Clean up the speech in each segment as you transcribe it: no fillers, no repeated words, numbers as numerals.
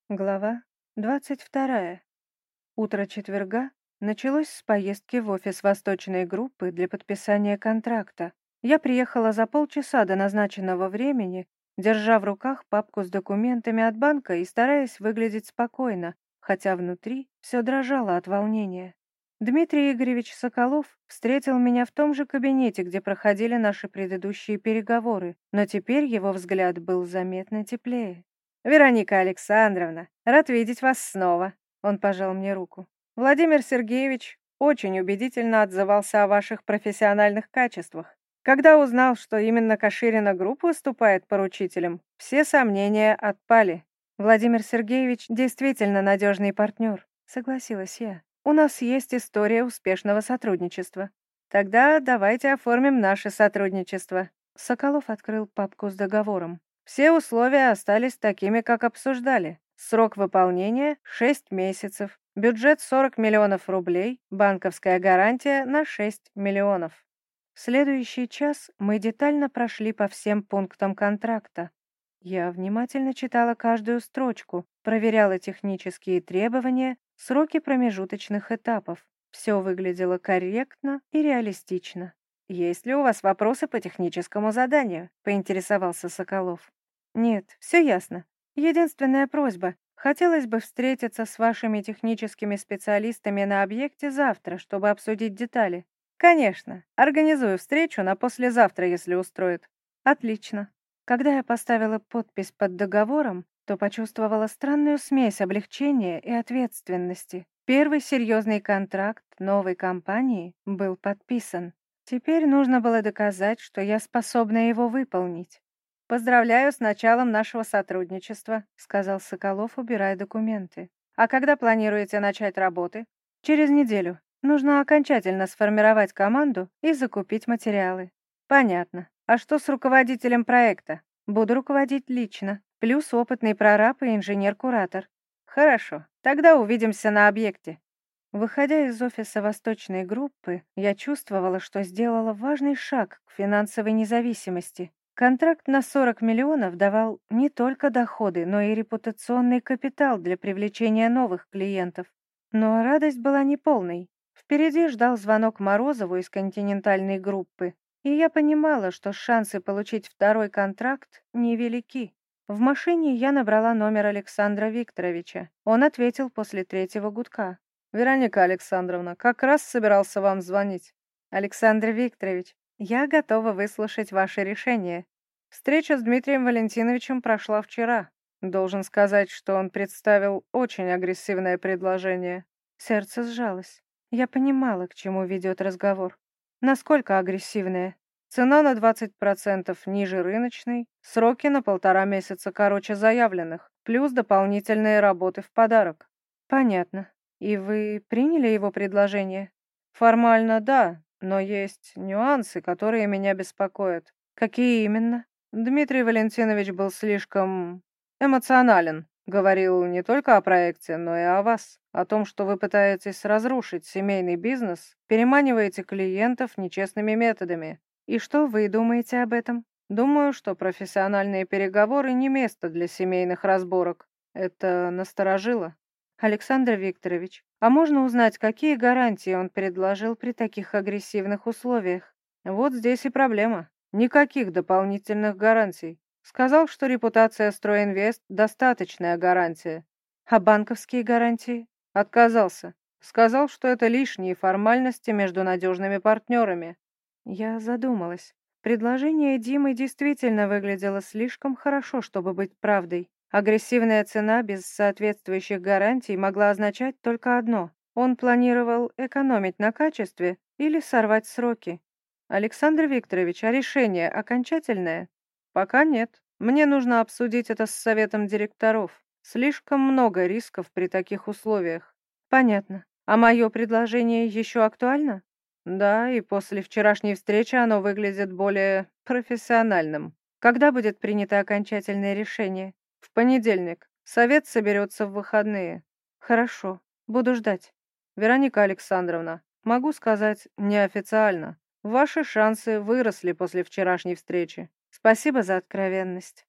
Глава 22. Утро четверга началось с поездки в офис восточной группы для подписания контракта. Я приехала за полчаса до назначенного времени, держа в руках папку с документами от банка и стараясь выглядеть спокойно, хотя внутри все дрожало от волнения. Дмитрий Игоревич Соколов встретил меня в том же кабинете, где проходили наши предыдущие переговоры, но теперь его взгляд был заметно теплее. «Вероника Александровна, рад видеть вас снова», — он пожал мне руку. «Владимир Сергеевич очень убедительно отзывался о ваших профессиональных качествах. Когда узнал, что именно Каширина Групп выступает поручителем, все сомнения отпали. Владимир Сергеевич действительно надежный партнер», — согласилась я. «У нас есть история успешного сотрудничества. Тогда давайте оформим наше сотрудничество». Соколов открыл папку с договором. Все условия остались такими, как обсуждали. Срок выполнения — 6 месяцев, бюджет 40 миллионов рублей, банковская гарантия на 6 миллионов. В следующий час мы детально прошли по всем пунктам контракта. Я внимательно читала каждую строчку, проверяла технические требования, сроки промежуточных этапов. Все выглядело корректно и реалистично. «Есть ли у вас вопросы по техническому заданию?» — поинтересовался Соколов. «Нет, все ясно. Единственная просьба. Хотелось бы встретиться с вашими техническими специалистами на объекте завтра, чтобы обсудить детали». «Конечно. Организую встречу на послезавтра, если устроит». «Отлично». Когда я поставила подпись под договором, то почувствовала странную смесь облегчения и ответственности. Первый серьезный контракт новой компании был подписан. Теперь нужно было доказать, что я способна его выполнить. «Поздравляю с началом нашего сотрудничества», — сказал Соколов, убирая документы. «А когда планируете начать работы?» «Через неделю. Нужно окончательно сформировать команду и закупить материалы». «Понятно. А что с руководителем проекта?» «Буду руководить лично. Плюс опытный прораб и инженер-куратор». «Хорошо. Тогда увидимся на объекте». Выходя из офиса восточной группы, я чувствовала, что сделала важный шаг к финансовой независимости. Контракт на 40 миллионов давал не только доходы, но и репутационный капитал для привлечения новых клиентов. Но радость была неполной. Впереди ждал звонок Морозову из континентальной группы, и я понимала, что шансы получить второй контракт невелики. В машине я набрала номер Александра Викторовича. Он ответил после третьего гудка. «Вероника Александровна, как раз собирался вам звонить». «Александр Викторович, я готова выслушать ваше решение. Встреча с Дмитрием Валентиновичем прошла вчера. Должен сказать, что он представил очень агрессивное предложение». Сердце сжалось. Я понимала, к чему ведет разговор. Насколько агрессивное? Цена на 20% ниже рыночной, сроки на 1,5 месяца короче заявленных, плюс дополнительные работы в подарок. Понятно. И вы приняли его предложение? Формально да, но есть нюансы, которые меня беспокоят. Какие именно? Дмитрий Валентинович был слишком эмоционален. Говорил не только о проекте, но и о вас. О том, что вы пытаетесь разрушить семейный бизнес, переманиваете клиентов нечестными методами. И что вы думаете об этом? Думаю, что профессиональные переговоры не место для семейных разборок. Это насторожило. Александр Викторович, а можно узнать, какие гарантии он предложил при таких агрессивных условиях? Вот здесь и проблема. Никаких дополнительных гарантий. Сказал, что репутация Стройинвест — достаточная гарантия. А банковские гарантии? Отказался. Сказал, что это лишние формальности между надежными партнерами. Я задумалась. Предложение Димы действительно выглядело слишком хорошо, чтобы быть правдой. Агрессивная цена без соответствующих гарантий могла означать только одно. Он планировал экономить на качестве или сорвать сроки. Александр Викторович, а решение окончательное? Пока нет. Мне нужно обсудить это с советом директоров. Слишком много рисков при таких условиях. Понятно. А мое предложение еще актуально? Да, и после вчерашней встречи оно выглядит более профессиональным. Когда будет принято окончательное решение? В понедельник. Совет соберется в выходные. Хорошо. Буду ждать. Вероника Александровна, могу сказать неофициально. Ваши шансы выросли после вчерашней встречи. Спасибо за откровенность.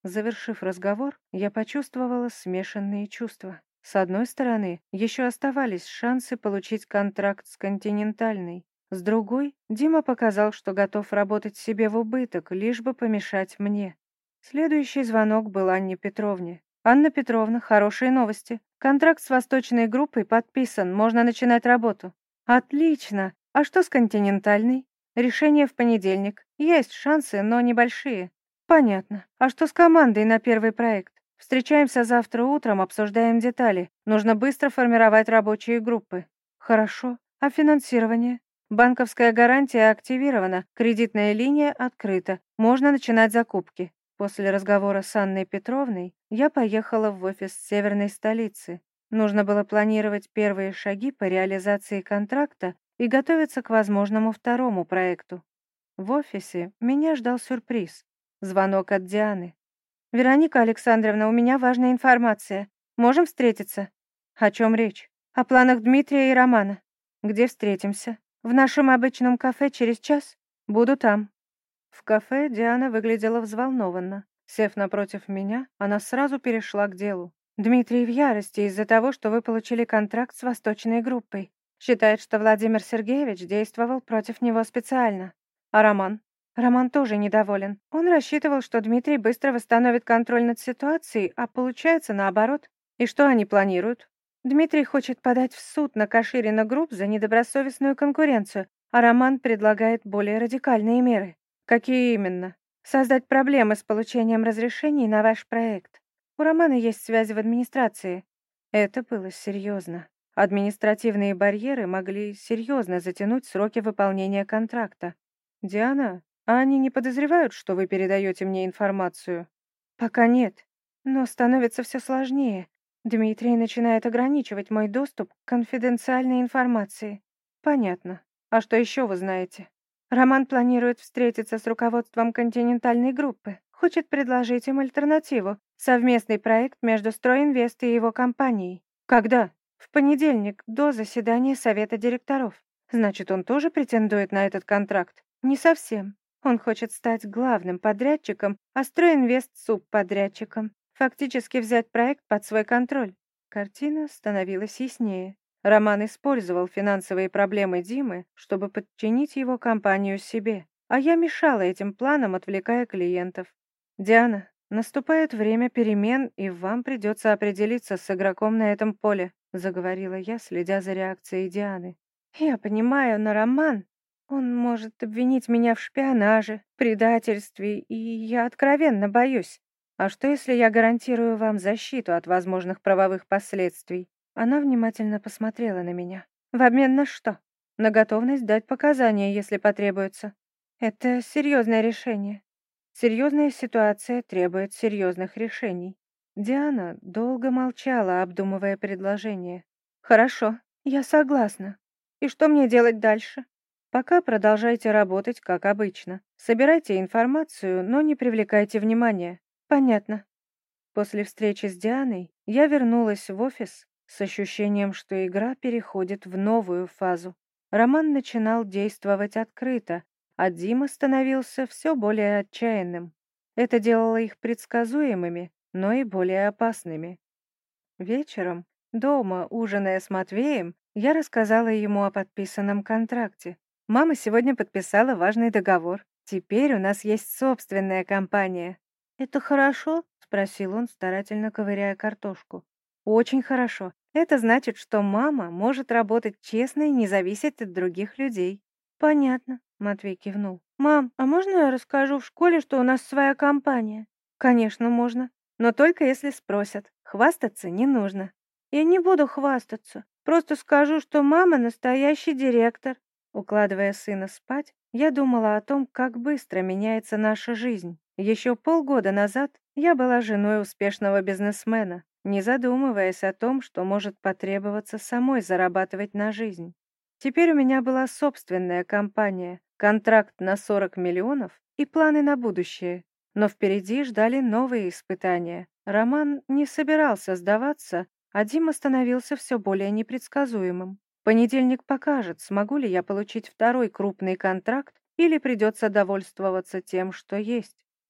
Завершив разговор, я почувствовала смешанные чувства. С одной стороны, еще оставались шансы получить контракт с «Континентальной». С другой, Дима показал, что готов работать себе в убыток, лишь бы помешать мне. Следующий звонок был Анне Петровне. «Анна Петровна, хорошие новости. Контракт с восточной группой подписан, можно начинать работу». «Отлично! А что с «Континентальной»?» «Решение в понедельник. Есть шансы, но небольшие». «Понятно. А что с командой на первый проект?» «Встречаемся завтра утром, обсуждаем детали. Нужно быстро формировать рабочие группы». «Хорошо. А финансирование?» «Банковская гарантия активирована, кредитная линия открыта. Можно начинать закупки». После разговора с Анной Петровной я поехала в офис северной столицы. Нужно было планировать первые шаги по реализации контракта и готовиться к возможному второму проекту. В офисе меня ждал сюрприз. Звонок от Дианы. «Вероника Александровна, у меня важная информация. Можем встретиться?» «О чем речь?» «О планах Дмитрия и Романа». «Где встретимся?» «В нашем обычном кафе через час. Буду там». В кафе Диана выглядела взволнованно. Сев напротив меня, она сразу перешла к делу. «Дмитрий в ярости из-за того, что вы получили контракт с восточной группой. Считает, что Владимир Сергеевич действовал против него специально. А Роман?» Роман тоже недоволен. Он рассчитывал, что Дмитрий быстро восстановит контроль над ситуацией, а получается наоборот. И что они планируют? Дмитрий хочет подать в суд на Каширина Групп за недобросовестную конкуренцию, а Роман предлагает более радикальные меры. Какие именно? Создать проблемы с получением разрешений на ваш проект. У Романа есть связи в администрации. Это было серьезно. Административные барьеры могли серьезно затянуть сроки выполнения контракта. Диана, а они не подозревают, что вы передаете мне информацию? Пока нет, но становится все сложнее. Дмитрий начинает ограничивать мой доступ к конфиденциальной информации. Понятно. А что еще вы знаете? Роман планирует встретиться с руководством континентальной группы. Хочет предложить им альтернативу. Совместный проект между «Стройинвест» и его компанией. Когда? В понедельник, до заседания совета директоров. Значит, он тоже претендует на этот контракт? Не совсем. Он хочет стать главным подрядчиком, а «Стройинвест» — субподрядчиком. Фактически взять проект под свой контроль. Картина становилась яснее. Роман использовал финансовые проблемы Димы, чтобы подчинить его компанию себе, а я мешала этим планам, отвлекая клиентов. «Диана, наступает время перемен, и вам придется определиться с игроком на этом поле», заговорила я, следя за реакцией Дианы. «Я понимаю, но Роман, он может обвинить меня в шпионаже, предательстве, и я откровенно боюсь. А что, если я гарантирую вам защиту от возможных правовых последствий?» Она внимательно посмотрела на меня. «В обмен на что?» «На готовность дать показания, если потребуется. Это серьезное решение. Серьезная ситуация требует серьезных решений». Диана долго молчала, обдумывая предложение. «Хорошо, я согласна. И что мне делать дальше?» «Пока продолжайте работать, как обычно. Собирайте информацию, но не привлекайте внимания». «Понятно». После встречи с Дианой я вернулась в офис с ощущением, что игра переходит в новую фазу. Роман начинал действовать открыто, а Дима становился все более отчаянным. Это делало их предсказуемыми, но и более опасными. Вечером, дома, ужиная с Матвеем, я рассказала ему о подписанном контракте. Мама сегодня подписала важный договор. Теперь у нас есть собственная компания. «Это хорошо?» — спросил он, старательно ковыряя картошку. «Очень хорошо. Это значит, что мама может работать честно и не зависеть от других людей». «Понятно», — Матвей кивнул. «Мам, а можно я расскажу в школе, что у нас своя компания?» «Конечно, можно. Но только если спросят. Хвастаться не нужно». «Я не буду хвастаться. Просто скажу, что мама настоящий директор». Укладывая сына спать, я думала о том, как быстро меняется наша жизнь. Еще полгода назад я была женой успешного бизнесмена, не задумываясь о том, что может потребоваться самой зарабатывать на жизнь. Теперь у меня была собственная компания, контракт на 40 миллионов и планы на будущее. Но впереди ждали новые испытания. Роман не собирался сдаваться, а Дима становился все более непредсказуемым. Понедельник покажет, смогу ли я получить второй крупный контракт или придется довольствоваться тем, что есть.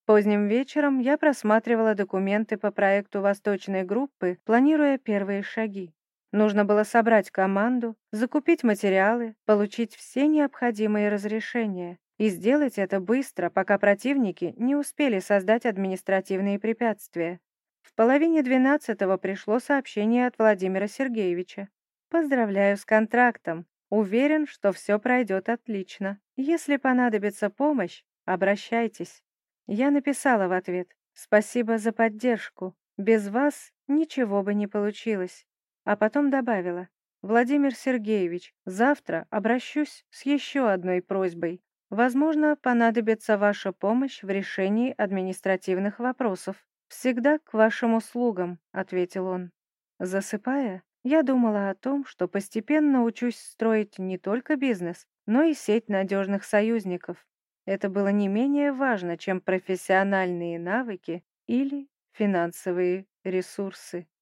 Поздним вечером я просматривала документы по проекту Восточной группы, планируя первые шаги. Нужно было собрать команду, закупить материалы, получить все необходимые разрешения. И сделать это быстро, пока противники не успели создать административные препятствия. В половине 12-го пришло сообщение от Владимира Сергеевича. «Поздравляю с контрактом. Уверен, что все пройдет отлично. Если понадобится помощь, обращайтесь». Я написала в ответ: «Спасибо за поддержку. Без вас ничего бы не получилось». А потом добавила: «Владимир Сергеевич, завтра обращусь с еще одной просьбой. Возможно, понадобится ваша помощь в решении административных вопросов». «Всегда к вашим услугам», — ответил он. Засыпая, я думала о том, что постепенно учусь строить не только бизнес, но и сеть надежных союзников. Это было не менее важно, чем профессиональные навыки или финансовые ресурсы.